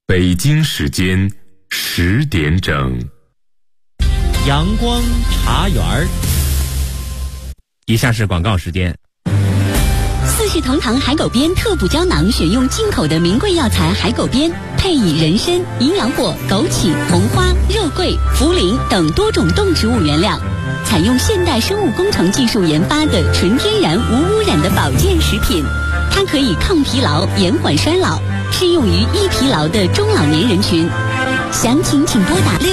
北京时间10点整， 阳光茶园儿。以下是广告时间。 四世同堂海狗鞭特补胶囊，选用进口的名贵药材海狗鞭，配以人参、营养果、枸杞、红花、肉桂、茯苓等多种动植物原料，采用现代生物工程技术研发的纯天然无污染的保健食品。它可以抗疲劳、延缓衰老，适用于易疲劳的中老年人群。详情请拨打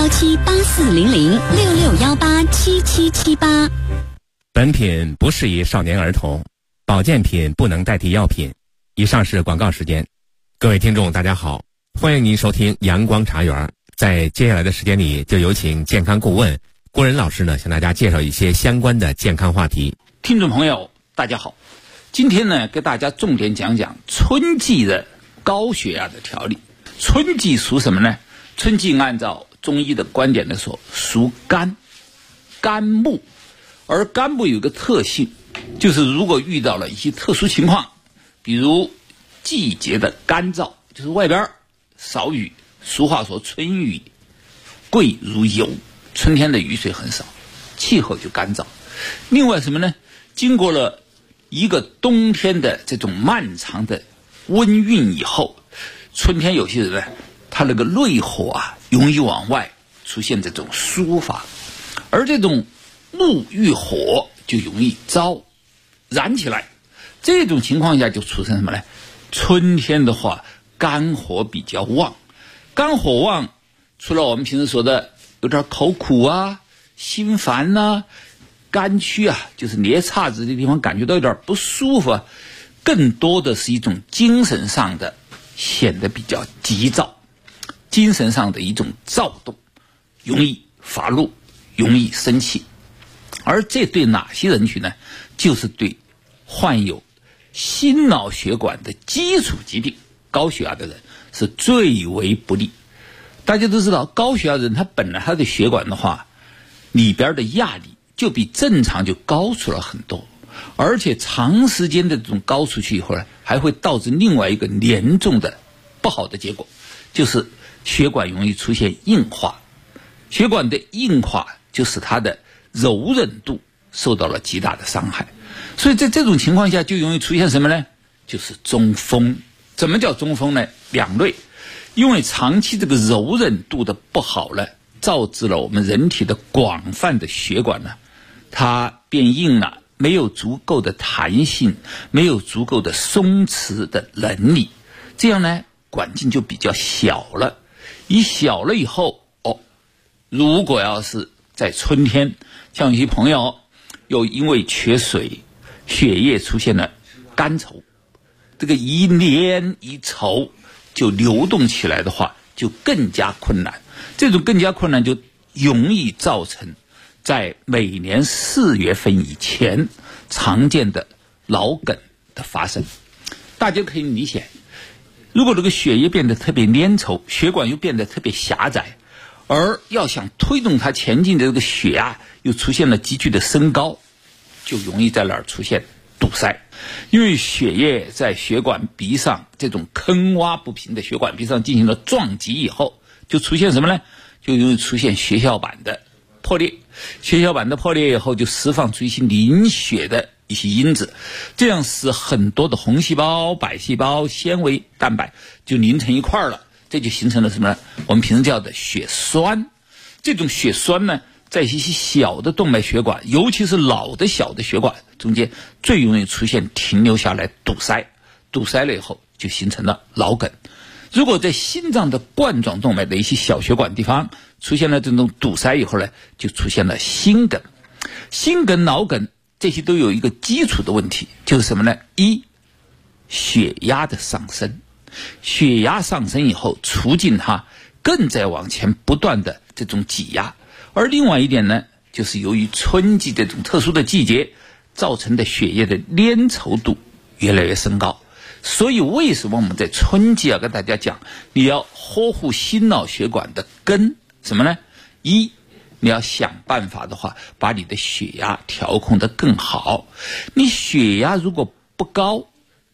6617840066187778。 本品不适宜少年儿童，保健品不能代替药品。以上是广告时间。各位听众大家好，欢迎您收听阳光茶园。在接下来的时间里，就有请健康顾问郭仁老师呢，向大家介绍一些相关的健康话题。 听众朋友大家好，今天呢给大家重点讲讲春季的高血压的调理。春季属什么呢？春季按照中医的观点来说属肝，肝木，而肝木有一个特性，就是如果遇到了一些特殊情况，比如季节的干燥，就是外边少雨，俗话说春雨贵如油，春天的雨水很少，气候就干燥。另外什么呢？经过了一个冬天的这种漫长的温运以后，春天有些人呢，他那个内火啊容易往外出现这种抒发，而这种木遇火就容易燃起来。这种情况下就出现什么呢？春天的话肝火比较旺，肝火旺除了我们平时说的有点口苦啊、心烦啊、肝区啊，就是捏叉子的地方感觉到有点不舒服啊，更多的是一种精神上的显得比较急躁，精神上的一种躁动，容易发怒，容易生气。而这对哪些人群呢？就是对患有心脑血管的基础疾病高血压的人是最为不利。大家都知道，高血压人他本来他的血管的话里边的压力就比正常就高出了很多，而且长时间的这种高出去以后呢，还会导致另外一个严重的不好的结果，就是血管容易出现硬化。血管的硬化就使它的柔韧度受到了极大的伤害，所以在这种情况下就容易出现什么呢？就是中风。怎么叫中风呢？两类，因为长期这个柔韧度的不好呢，导致了我们人体的广泛的血管呢，它变硬了，没有足够的弹性，没有足够的松弛的能力，这样呢管径就比较小了。一小了以后如果要是在春天，像有些朋友又因为缺水，血液出现了干稠，这个一黏一稠就流动起来的话就更加困难。这种更加困难就容易造成在每年4月份以前常见的脑梗的发生。大家可以理解，如果这个血液变得特别粘稠，血管又变得特别狭窄，而要想推动它前进的这个血压又出现了急剧的升高，就容易在那儿出现堵塞。因为血液在血管壁上这种坑洼不平的血管壁上进行了撞击以后，就出现什么呢？就容易出现血小板的破裂。血小板的破裂以后就释放出一些凝血的一些因子，这样使很多的红细胞、白细胞、纤维、蛋白就凝成一块了，这就形成了什么呢？我们平时叫的血栓。这种血栓呢，在一些小的动脉血管，尤其是老的小的血管中间最容易出现停留下来堵塞，堵塞了以后就形成了脑梗。如果在心脏的冠状动脉的一些小血管地方出现了这种堵塞以后呢，就出现了心梗。心梗、脑梗这些都有一个基础的问题，就是什么呢？一，血压的上升。血压上升以后促进它更在往前不断的这种挤压。而另外一点呢，就是由于春季这种特殊的季节造成的血液的粘稠度越来越升高。所以为什么我们在春季要跟大家讲，你要呵护心脑血管的根什么呢？一，你要想办法的话把你的血压调控得更好。你血压如果不高，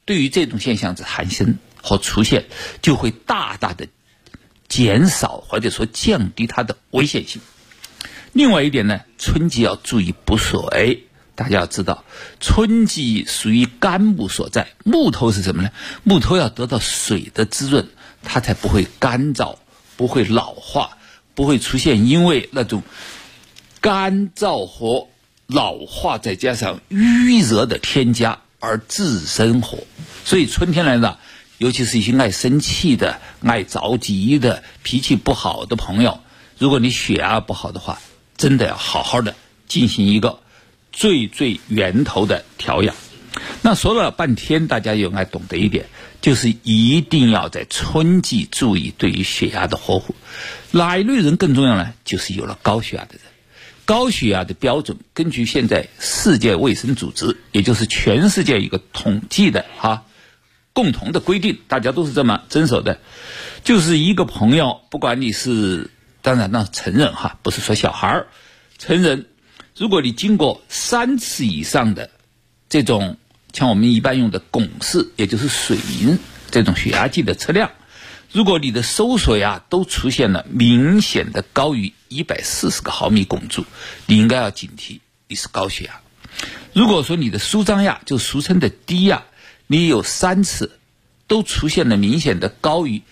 对于这种现象的产生和出现，就会大大的减少或者说降低它的危险性。另外一点呢，春季要注意补水。大家要知道，春季属于干木所在，木头是什么呢？木头要得到水的滋润，它才不会干燥，不会老化，不会出现因为那种干燥和老化再加上预热的添加而自生火。所以春天来了，尤其是一些爱生气的、爱着急的、脾气不好的朋友，如果你血压不好的话，真的要好好的进行一个最源头的调养。那说了半天，大家应该懂得一点，就是一定要在春季注意对于血压的呵护。哪一类人更重要呢？就是有了高血压的人。高血压的标准，根据现在世界卫生组织，也就是全世界一个统计的共同的规定，大家都是这么遵守的，就是一个朋友，不管你是当然那成人不是说小孩，成人，如果你经过3次以上的这种像我们一般用的汞式，也就是水银这种血压计的测量，如果你的收缩压都出现了明显的高于140个毫米汞柱，你应该要警惕你是高血压。如果说你的舒张压，就俗称的低压，你有3次都出现了明显的高于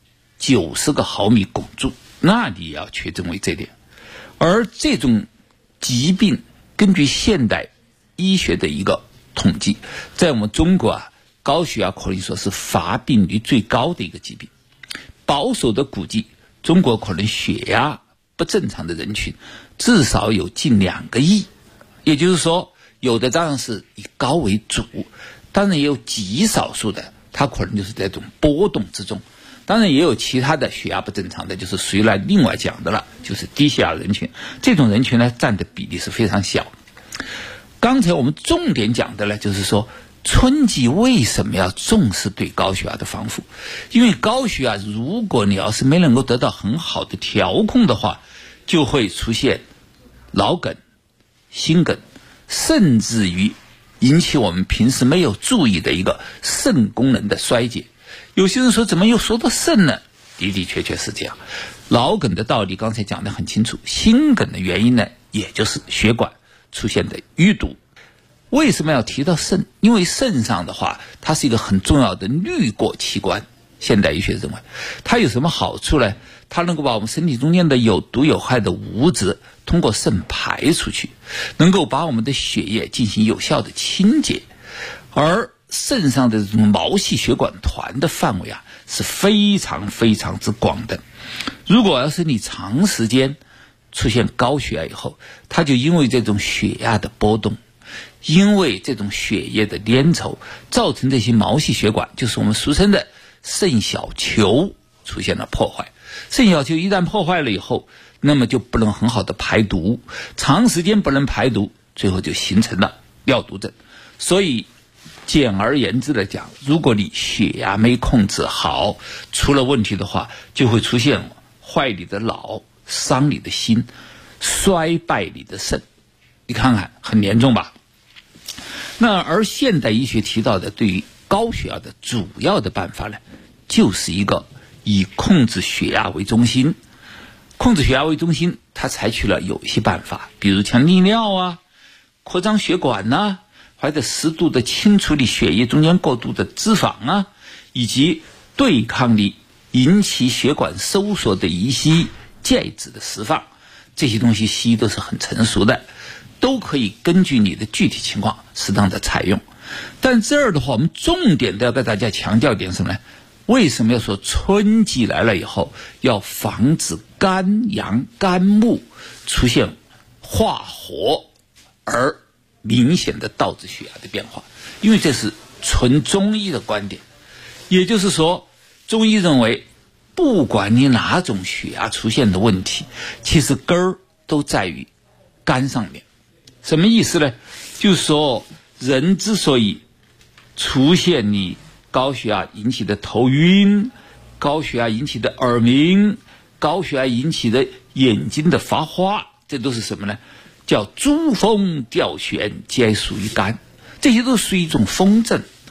90个毫米汞柱，那你也要确诊为这点。而这种疾病根据现代医学的一个统计，在我们中国高血压可以说是发病率最高的一个疾病。保守的估计，中国可能血压不正常的人群至少有近2个亿，也就是说，有的当然是以高为主，当然也有极少数的，它可能就是在这种波动之中。当然也有其他的血压不正常的，就是属于另外讲的了，就是低血压人群。这种人群呢，占的比例是非常小。刚才我们重点讲的呢，就是说春季为什么要重视对高血压的防护？因为高血压如果你要是没能够得到很好的调控的话，就会出现脑梗、心梗，甚至于引起我们平时没有注意的一个肾功能的衰竭。有些人说怎么又说到肾呢？的的确确是这样。脑梗的道理刚才讲得很清楚，心梗的原因呢，也就是血管出现的淤堵。为什么要提到肾？因为肾上的话，它是一个很重要的滤过器官。现代医学认为它有什么好处呢？它能够把我们身体中间的有毒有害的物质通过肾排出去，能够把我们的血液进行有效的清洁。而肾上的这种毛细血管团的范围是非常之广的。如果要是你长时间出现高血压以后，它就因为这种血压的波动，因为这种血液的粘稠，造成这些毛细血管，就是我们俗称的肾小球出现了破坏。肾小球一旦破坏了以后，那么就不能很好的排毒，长时间不能排毒，最后就形成了尿毒症。所以简而言之的讲，如果你血压没控制好，出了问题的话，就会出现坏你的脑，伤你的心，衰败你的肾。你看看很严重吧？那而现代医学提到的对于高血压的主要的办法呢，就是一个以控制血压为中心。控制血压为中心，它采取了有一些办法，比如像利尿扩张血管或者适度的清除你血液中间过度的脂肪以及对抗你引起血管收缩的一些介质的释放。这些东西西医都是很成熟的，都可以根据你的具体情况适当的采用。但这儿的话，我们重点的要给大家强调一点什么呢？为什么要说春季来了以后要防止肝阳肝木出现化火而明显的导致血压的变化？因为这是纯中医的观点。也就是说，中医认为不管你哪种血压出现的问题，其实根儿都在于肝上面。什么意思呢？就是说人之所以出现你高血压引起的头晕，高血压引起的耳鸣，高血压引起的眼睛的发花，这都是什么呢？叫珠峰吊悬，皆属于肝。这些都属于一种风症。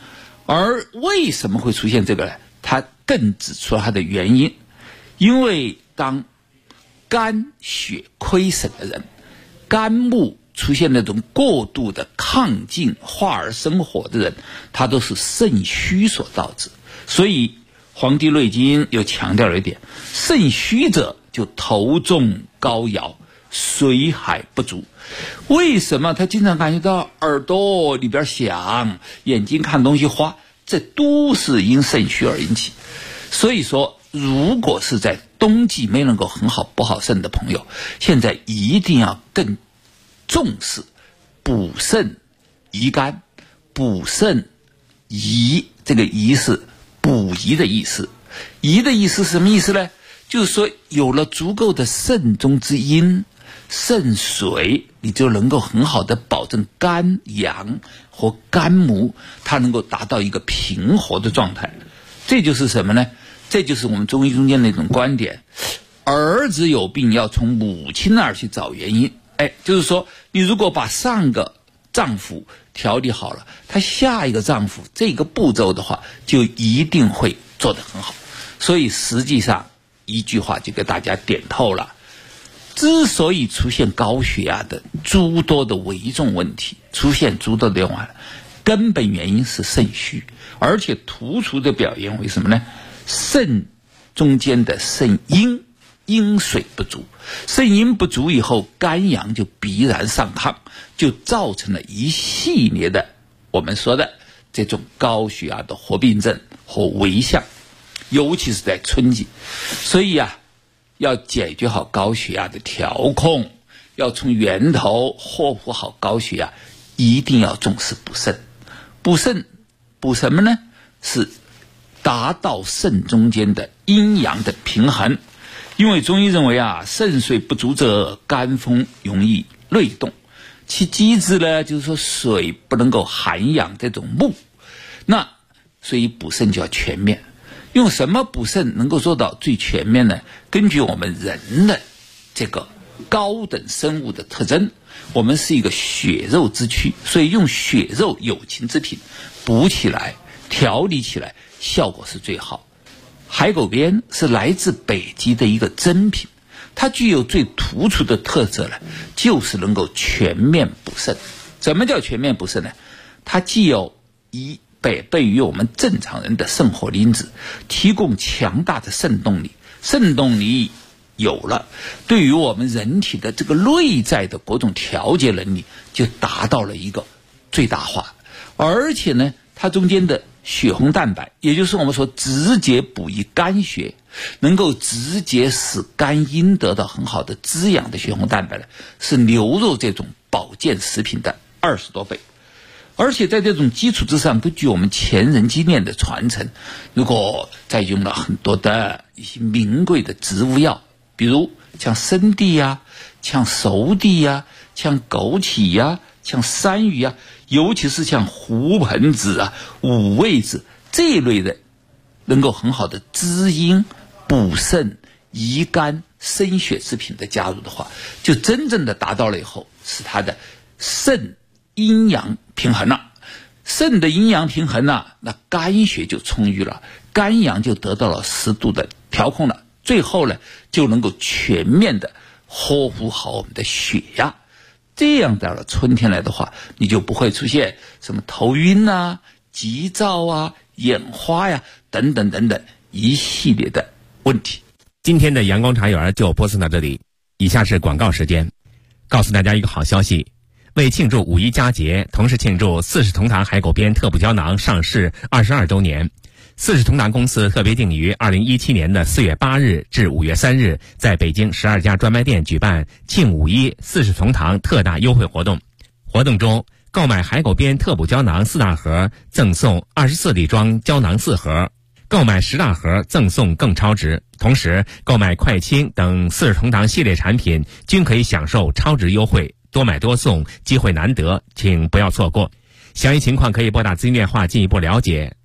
而为什么会出现这个呢？他更指出了它的原因，因为当肝血亏损的人，肝木出现那种过度的亢进化而生火的人，它都是肾虚所导致。所以《黄帝内经》又强调了一点，肾虚者就头重高摇，水海不足。为什么他经常感觉到耳朵里边响，眼睛看东西花？这都是因肾虚而引起。所以说，如果是在冬季没能够很好补好肾的朋友，现在一定要更重视补肾益肝。补肾益，这个益是补益的意思。益的意思是什么意思呢？就是说有了足够的肾中之阴肾水，你就能够很好的保证肝阳和肝木它能够达到一个平和的状态。这就是什么呢？这就是我们中医中间的一种观点，儿子有病要从母亲那儿去找原因。就是说你如果把上个脏腑调理好了，他下一个脏腑这个步骤的话就一定会做得很好。所以实际上一句话就给大家点透了，之所以出现高血压的诸多的危重问题，出现诸多的变化，根本原因是肾虚，而且突出的表现为什么呢？肾中间的肾阴水不足，肾阴不足以后，肝阳就必然上亢，就造成了一系列的我们说的这种高血压的合并症和危象，尤其是在春季。所以要解决好高血压的调控，要从源头呵护好高血压，一定要重视补肾。补肾补什么呢？是达到肾中间的阴阳的平衡。因为中医认为肾水不足者，肝风容易内动，其机制呢，就是说水不能够涵养这种木，那所以补肾就要全面。用什么补肾能够做到最全面呢？根据我们人的这个高等生物的特征，我们是一个血肉之躯，所以用血肉有情之品补起来调理起来效果是最好。海狗鞭是来自北极的一个珍品，它具有最突出的特色呢，就是能够全面补肾。什么叫全面补肾呢？它既有一百倍于我们正常人的肾活因子，提供强大的肾动力。肾动力有了，对于我们人体的这个内在的各种调节能力就达到了一个最大化。而且呢，它中间的血红蛋白，也就是我们说直接补益肝血，能够直接使肝阴得到很好的滋养的血红蛋白呢，是牛肉这种保健食品的20多倍。而且在这种基础之上，根据我们前人经验的传承，如果再用了很多的一些名贵的植物药，比如像生地像熟地像枸杞像山芋尤其是像胡盆子五味子这一类的能够很好的滋阴补肾益肝生血之品的加入的话，就真正的达到了以后，使它的肾阴阳平衡了。肾的阴阳平衡了，那肝血就充裕了，肝阳就得到了适度的调控了，最后呢就能够全面的呵护好我们的血压。这样到了春天来的话，你就不会出现什么头晕急躁眼花等等等等一系列的问题。 今天的阳光茶园就播送到这里，以下是广告时间。告诉大家一个好消息，为庆祝五一佳节，同时庆祝四世同堂海狗鞭特补胶囊上市22周年，四世同堂公司特别定于2017年的4月8日至5月3日，在北京12家专卖店举办庆五一四世同堂特大优惠活动。活动中，购买海狗鞭特补胶囊4大盒，赠送24粒装胶囊4盒；购买10大盒，赠送更超值。同时，购买快清等四世同堂系列产品均可以享受超值优惠，多买多送，机会难得，请不要错过。详细情况可以拨打咨询电话进一步了解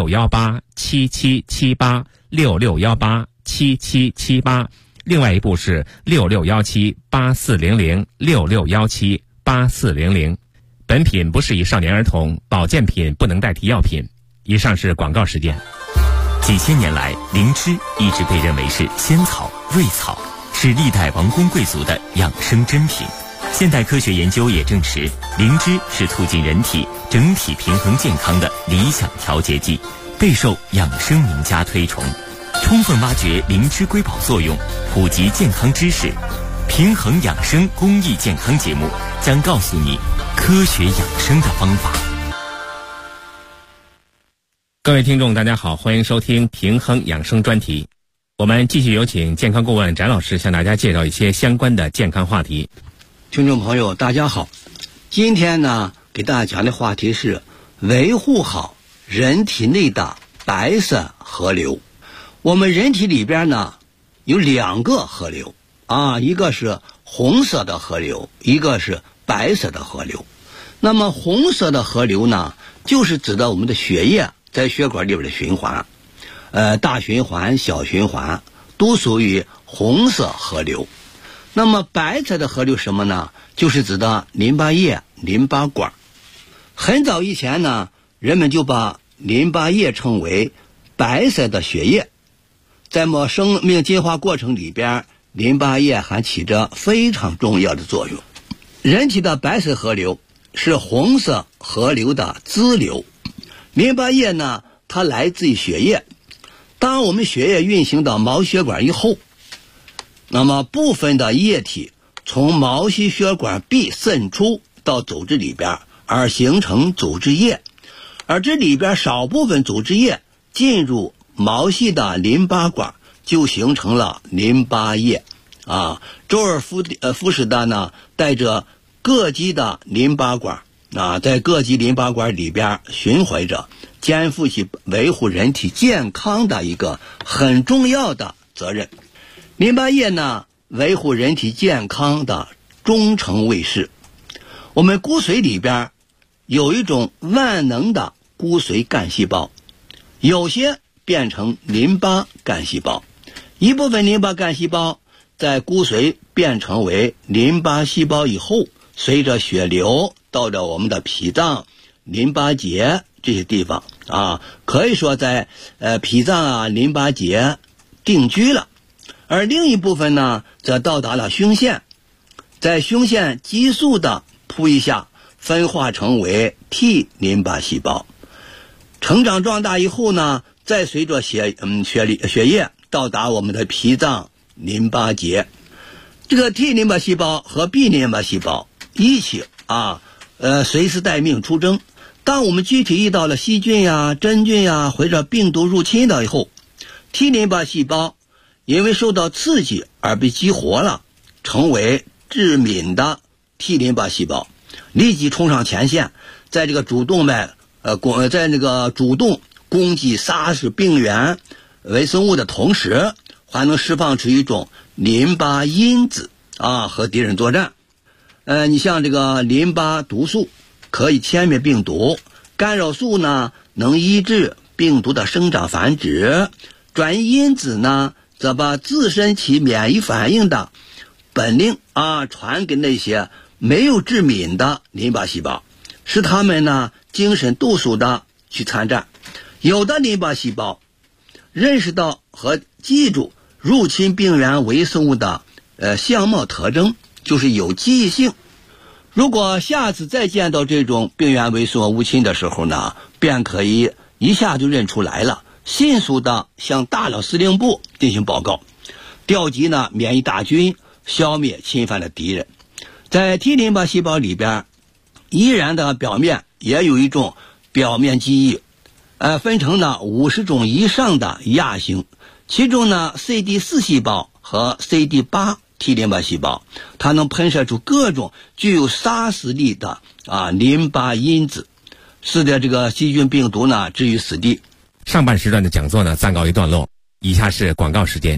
，66187778 66187778，另外一部是66178400 66178400。本品不适宜少年儿童，保健品不能代替药品。 以上是广告时间。 几千年来，灵芝一直被认为是仙草、瑞草，是历代王公贵族的养生珍品。现代科学研究也证实，灵芝是促进人体整体平衡健康的理想调节剂，备受养生名家推崇。充分挖掘灵芝瑰宝作用，普及健康知识，平衡养生公益健康节目将告诉你科学养生的方法。 各位听众大家好，欢迎收听平衡养生专题。我们继续有请健康顾问翟老师向大家介绍一些相关的健康话题。 听众朋友大家好，今天呢给大家讲的话题是维护好人体内的白色河流。我们人体里边呢有2个河流一个是红色的河流，一个是白色的河流。那么红色的河流呢，就是指的我们的血液在血管里边的循环，大循环、小循环都属于红色河流。那么白色的河流什么呢？就是指的淋巴液、淋巴管。很早以前呢，人们就把淋巴液称为白色的血液。在我们生命进化过程里边，淋巴液还起着非常重要的作用。人体的白色河流是红色河流的支流。淋巴液呢，它来自于血液。当我们血液运行到毛血管以后，那么部分的液体从毛细血管壁渗出到组织里边，而形成组织液，而这里边少部分组织液进入毛细的淋巴管，就形成了淋巴液周而复始的呢，带着各级的淋巴管在各级淋巴管里边巡回着，肩负起维护人体健康的一个很重要的责任。淋巴液呢，维护人体健康的忠诚卫士。我们骨髓里边有一种万能的骨髓干细胞，有些变成淋巴干细胞，一部分淋巴干细胞在骨髓变成为淋巴细胞以后，随着血流到了我们的脾脏、淋巴结这些地方可以说在脾脏淋巴结定居了。而另一部分呢，则到达了胸腺，在胸腺急速的扑一下，分化成为 T 淋巴细胞，成长壮大以后呢，再随着血液到达我们的脾脏、淋巴结。这个 T 淋巴细胞和 B 淋巴细胞一起随时待命出征。当我们机体遇到了细菌真菌或者病毒入侵了以后， T 淋巴细胞因为受到刺激而被激活了，成为致敏的 T 淋巴细胞，立即冲上前线，在这个主动攻击杀死病原微生物的同时，还能释放出一种淋巴因子和敌人作战。你像这个淋巴毒素可以歼灭病毒，干扰素呢能抑制病毒的生长繁殖，转移因子呢则把自身起免疫反应的本领传给那些没有致敏的淋巴细胞，使他们呢精神抖擞的去参战。有的淋巴细胞认识到和记住入侵病原微生物的相貌特征，就是有记忆性。如果下次再见到这种病原微生物入侵的时候呢，便可以一下就认出来了，迅速的向大脑司令部进行报告，调集呢免疫大军，消灭侵犯的敌人。在 T 淋巴细胞里边，依然的表面也有一种表面记忆，分成了50种以上的亚型，其中呢 CD4 细胞和 CD8 T 淋巴细胞，它能喷射出各种具有杀死力的淋巴因子，使得这个细菌病毒呢置于死地。 上半时段的讲座呢暂告一段落，以下是广告时间。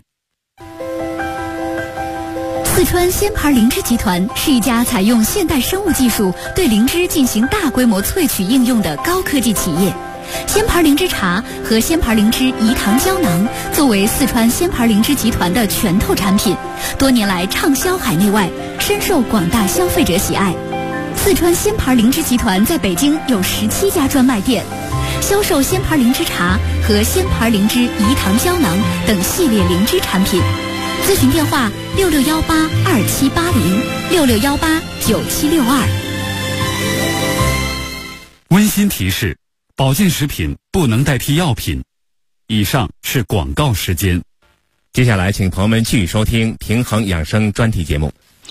四川仙牌灵芝集团是一家采用现代生物技术对灵芝进行大规模萃取应用的高科技企业。仙牌灵芝茶和仙牌灵芝饴糖胶囊作为四川仙牌灵芝集团的拳头产品，多年来畅销海内外，深受广大消费者喜爱。四川仙牌灵芝集团在北京有17家专卖店。 销售鲜牌灵芝茶和鲜牌灵芝饴糖胶囊等系列灵芝产品。咨询电话66182780，66189762。 温馨提示：保健食品不能代替药品。以上是广告时间。 接下来请朋友们继续收听平衡养生专题节目。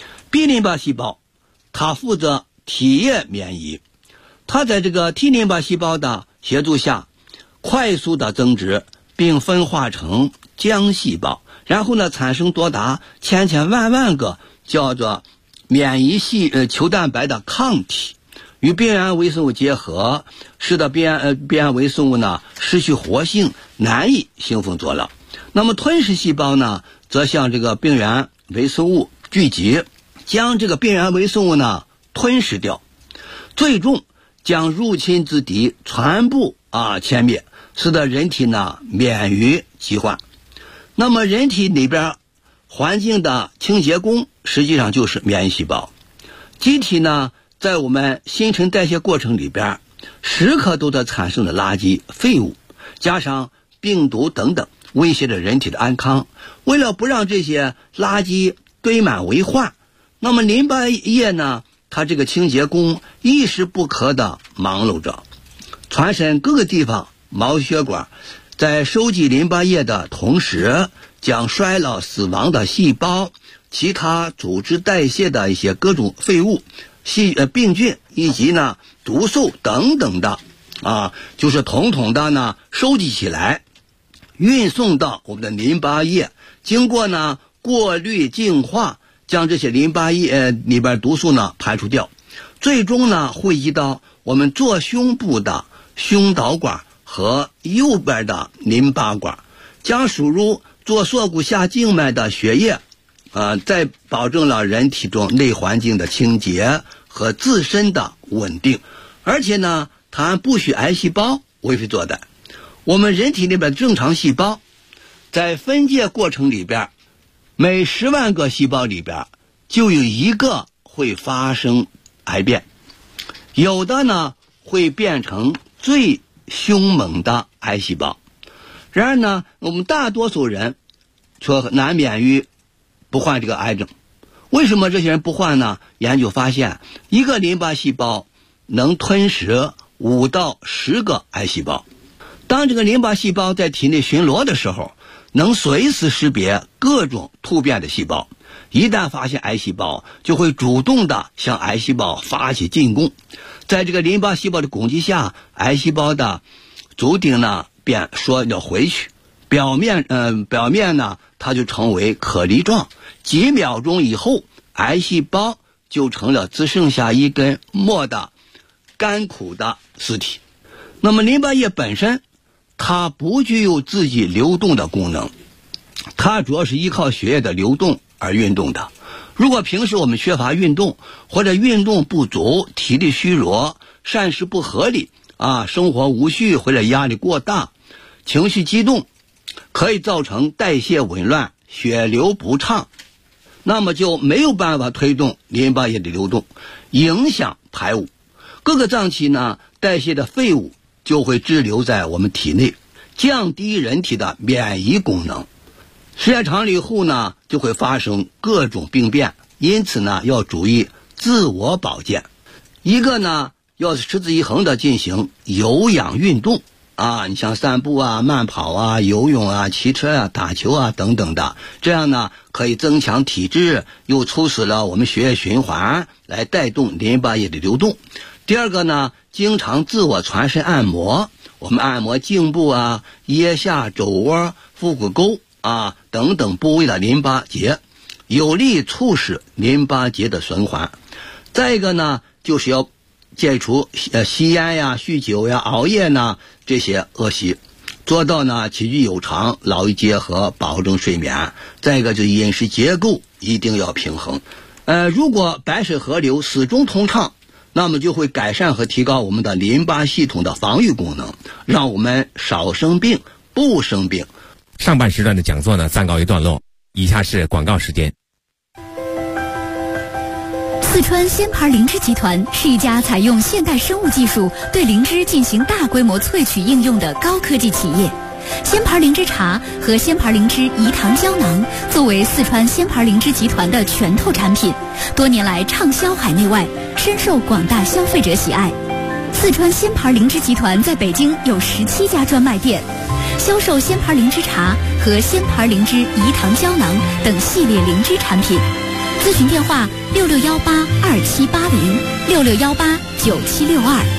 B 淋巴细胞它负责体液免疫，它在这个 T 淋巴细胞的协助下快速的增殖并分化成浆细胞，然后呢产生多达千万个叫做免疫球蛋白的抗体，与边缘微生物结合，使得边缘微生物呢失去活性，难以兴奋作用。那么吞噬细胞呢则向这个病原微生物聚集，将这个病原微生物呢吞噬掉，最终将入侵之敌全部歼灭，使得人体呢免于疾患。那么人体里边环境的清洁工实际上就是免疫细胞。机体呢在我们新陈代谢过程里边时刻都在产生的垃圾废物，加上病毒等等，威胁着人体的安康。为了不让这些垃圾堆满为患，那么淋巴液呢它这个清洁工一时不可的忙碌着，全身各个地方毛血管在收集淋巴液的同时，将衰老死亡的细胞、其他组织代谢的一些各种废物、病菌以及呢毒素等等的就是统统的呢收集起来，运送到我们的淋巴液，经过呢过滤净化，将这些淋巴液里边毒素呢排除掉，最终呢汇集到我们左胸部的胸导管和右边的淋巴管，将输入左锁骨下静脉的血液，再保证了人体中内环境的清洁和自身的稳定。而且呢它不许癌细胞为非作歹。我们人体里边正常细胞在分界过程里边，每10万个细胞里边就有1个会发生癌变，有的呢会变成最凶猛的癌细胞。然而呢我们大多数人却难免于不患这个癌症。为什么这些人不患呢？研究发现，一个淋巴细胞能吞噬5到10个癌细胞。当这个淋巴细胞在体内巡逻的时候，能随时识别各种突变的细胞，一旦发现癌细胞，就会主动的向癌细胞发起进攻。在这个淋巴细胞的攻击下，癌细胞的足顶呢便缩了回去，表面呢它就成为颗粒状，几秒钟以后，癌细胞就成了只剩下一根没的干枯的尸体。那么淋巴液本身它不具有自己流动的功能，它主要是依靠血液的流动而运动的。如果平时我们缺乏运动，或者运动不足、体力虚弱、膳食不合理生活无序或者压力过大、情绪激动，可以造成代谢紊乱、血流不畅，那么就没有办法推动淋巴液的流动，影响排污。各个脏器呢代谢的废物就会滞留在我们体内，降低人体的免疫功能。时间长了以后呢就会发生各种病变，因此呢要注意自我保健。一个呢要持之以恒的进行有氧运动你像散步慢跑游泳骑车打球等等的，这样呢可以增强体质，又促使了我们血液循环，来带动淋巴液的流动。第二个呢，经常自我全身按摩，我们按摩颈部腋下、肘窝、腹股沟等等部位的淋巴结，有利促使淋巴结的循环。再一个呢就是要戒除吸烟酗酒熬夜这些恶习，做到呢起居有常，劳逸结合，保证睡眠。再一个就是饮食结构一定要平衡。如果白水河流始终通畅，那么就会改善和提高我们的淋巴系统的防御功能，让我们少生病不生病。 上半时段的讲座呢暂告一段落，以下是广告时间。 四川鲜牌灵芝集团是一家采用现代生物技术对灵芝进行大规模萃取应用的高科技企业。鲜牌灵芝茶和鲜牌灵芝饴糖胶囊作为四川鲜牌灵芝集团的拳头产品，多年来畅销海内外，深受广大消费者喜爱。四川鲜牌灵芝集团在北京有17家专卖店，销售鲜牌灵芝茶和鲜牌灵芝饴糖胶囊等系列灵芝产品。咨询电话6618278066189762。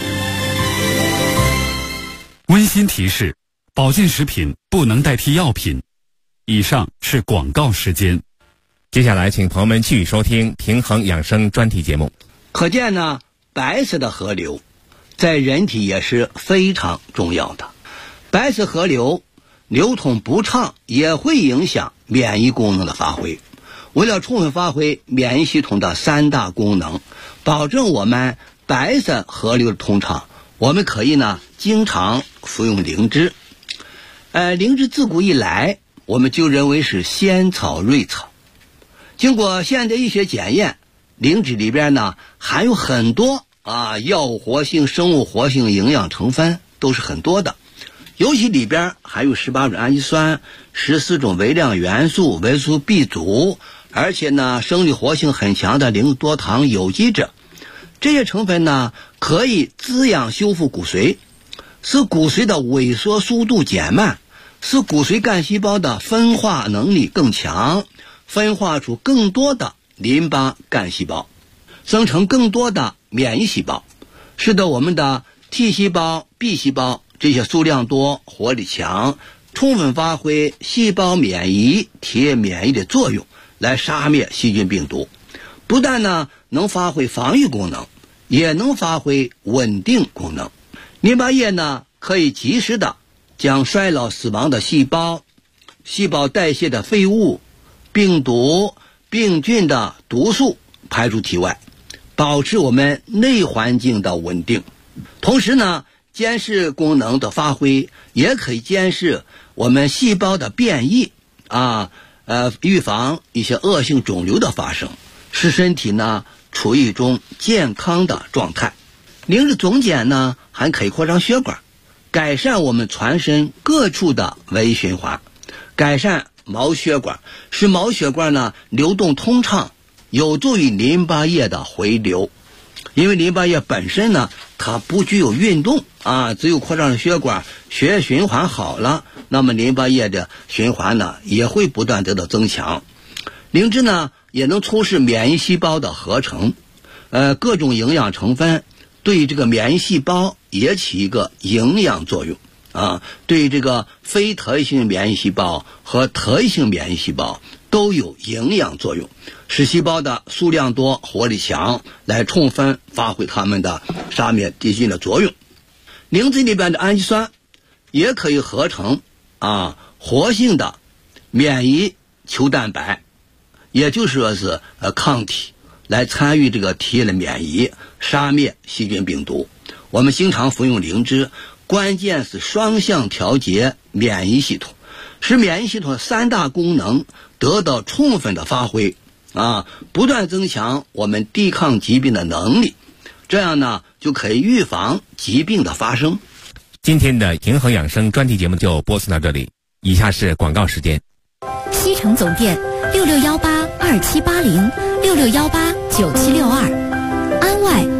温馨提示：保健食品不能代替药品。以上是广告时间。 接下来请朋友们继续收听平衡养生专题节目。 可见呢，白色的河流在人体也是非常重要的。白色河流流通不畅也会影响免疫功能的发挥。为了充分发挥免疫系统的3大功能，保证我们白色河流的通畅，我们可以呢经常服用灵芝。灵芝自古以来我们就认为是仙草瑞草。经过现代医学检验，灵芝里边呢含有很多药物活性、生物活性营养成分都是很多的，尤其里边含有18种氨基酸、14种微量元素、维生素 B 族，而且呢生理活性很强的零多糖有机质。这些成分呢可以滋养修复骨髓，使骨髓的萎缩速度减慢，使骨髓干细胞的分化能力更强，分化出更多的淋巴干细胞，生成更多的免疫细胞，使得我们的 T 细胞、B 细胞这些数量多、活力强，充分发挥细胞免疫、体液免疫的作用，来杀灭细菌病毒。不但呢能发挥防御功能，也能发挥稳定功能。淋巴液呢可以及时的将衰老死亡的细胞、细胞代谢的废物、病毒、病菌的毒素排出体外，保持我们内环境的稳定。同时呢，监视功能的发挥也可以监视我们细胞的变异预防一些恶性肿瘤的发生，使身体呢处于一种健康的状态。灵芝总碱呢还可以扩张血管，改善我们全身各处的微循环，改善毛血管，使毛血管呢流动通畅，有助于淋巴液的回流。因为淋巴液本身呢它不具有运动只有扩张血管，血液循环好了，那么淋巴液的循环呢也会不断得到增强。灵芝呢也能促使免疫细胞的合成，各种营养成分对这个免疫细胞也起一个营养作用对这个非特异性免疫细胞和特异性免疫细胞都有营养作用，使细胞的数量多、活力强，来充分发挥它们的杀灭敌菌的作用。灵芝里边的氨基酸也可以合成活性的免疫球蛋白，也就是说是抗体，来参与这个体液的免疫，杀灭细菌病毒。我们经常服用灵芝，关键是双向调节免疫系统，使免疫系统的3大功能得到充分的发挥不断增强我们抵抗疾病的能力，这样呢就可以预防疾病的发生。 今天的平衡养生专题节目就播送到这里，以下是广告时间。 西城总店6618278066189762，安外